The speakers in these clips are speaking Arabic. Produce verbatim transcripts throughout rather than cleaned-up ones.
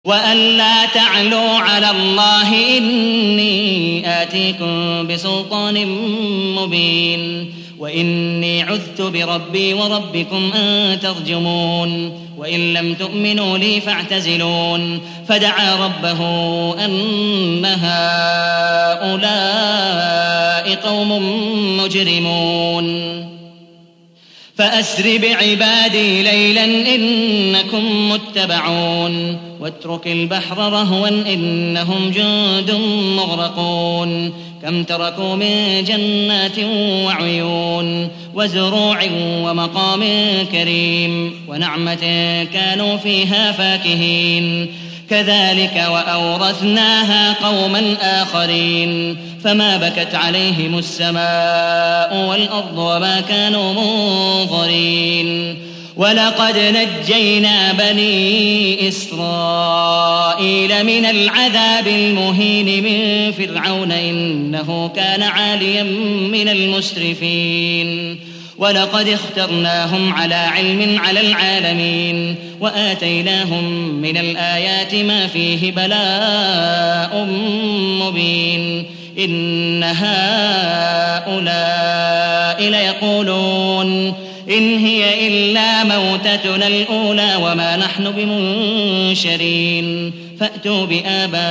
وألا تعلوا على الله إني آتيكم بسلطان مبين وإني عذت بربي وربكم أن ترجمون وإن لم تؤمنوا لي فاعتزلون فدعا ربه أن هؤلاء قوم مجرمون فأسر بعبادي ليلا إنكم متبعون واترك البحر رهوا إنهم جند مغرقون كم تركوا من جنات وعيون وزروع ومقام كريم ونعمة كانوا فيها فاكهين كذلك وأورثناها قوما آخرين فما بكت عليهم السماء والأرض وما كانوا منظرين ولقد نجينا بني إسرائيل من العذاب المهين من فرعون إنه كان عاليا من المسرفين ولقد اخترناهم على علم على العالمين وآتيناهم من الآيات ما فيه بلاء مبين إن هؤلاء ليقولون إن هي إلا موتتنا الأولى وما نحن بمنشرين فأتوا بآبائنا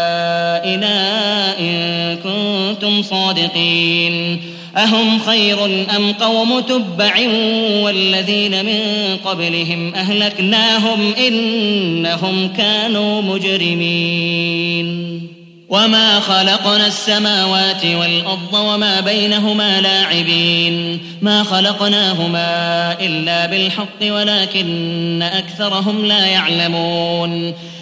إن كنتم صادقين أهم خير أم قوم تبع والذين من قبلهم أهلكناهم إنهم كانوا مجرمين وما خلقنا السماوات والأرض وما بينهما لاعبين ما خلقناهما إلا بالحق ولكن أكثرهم لا يعلمون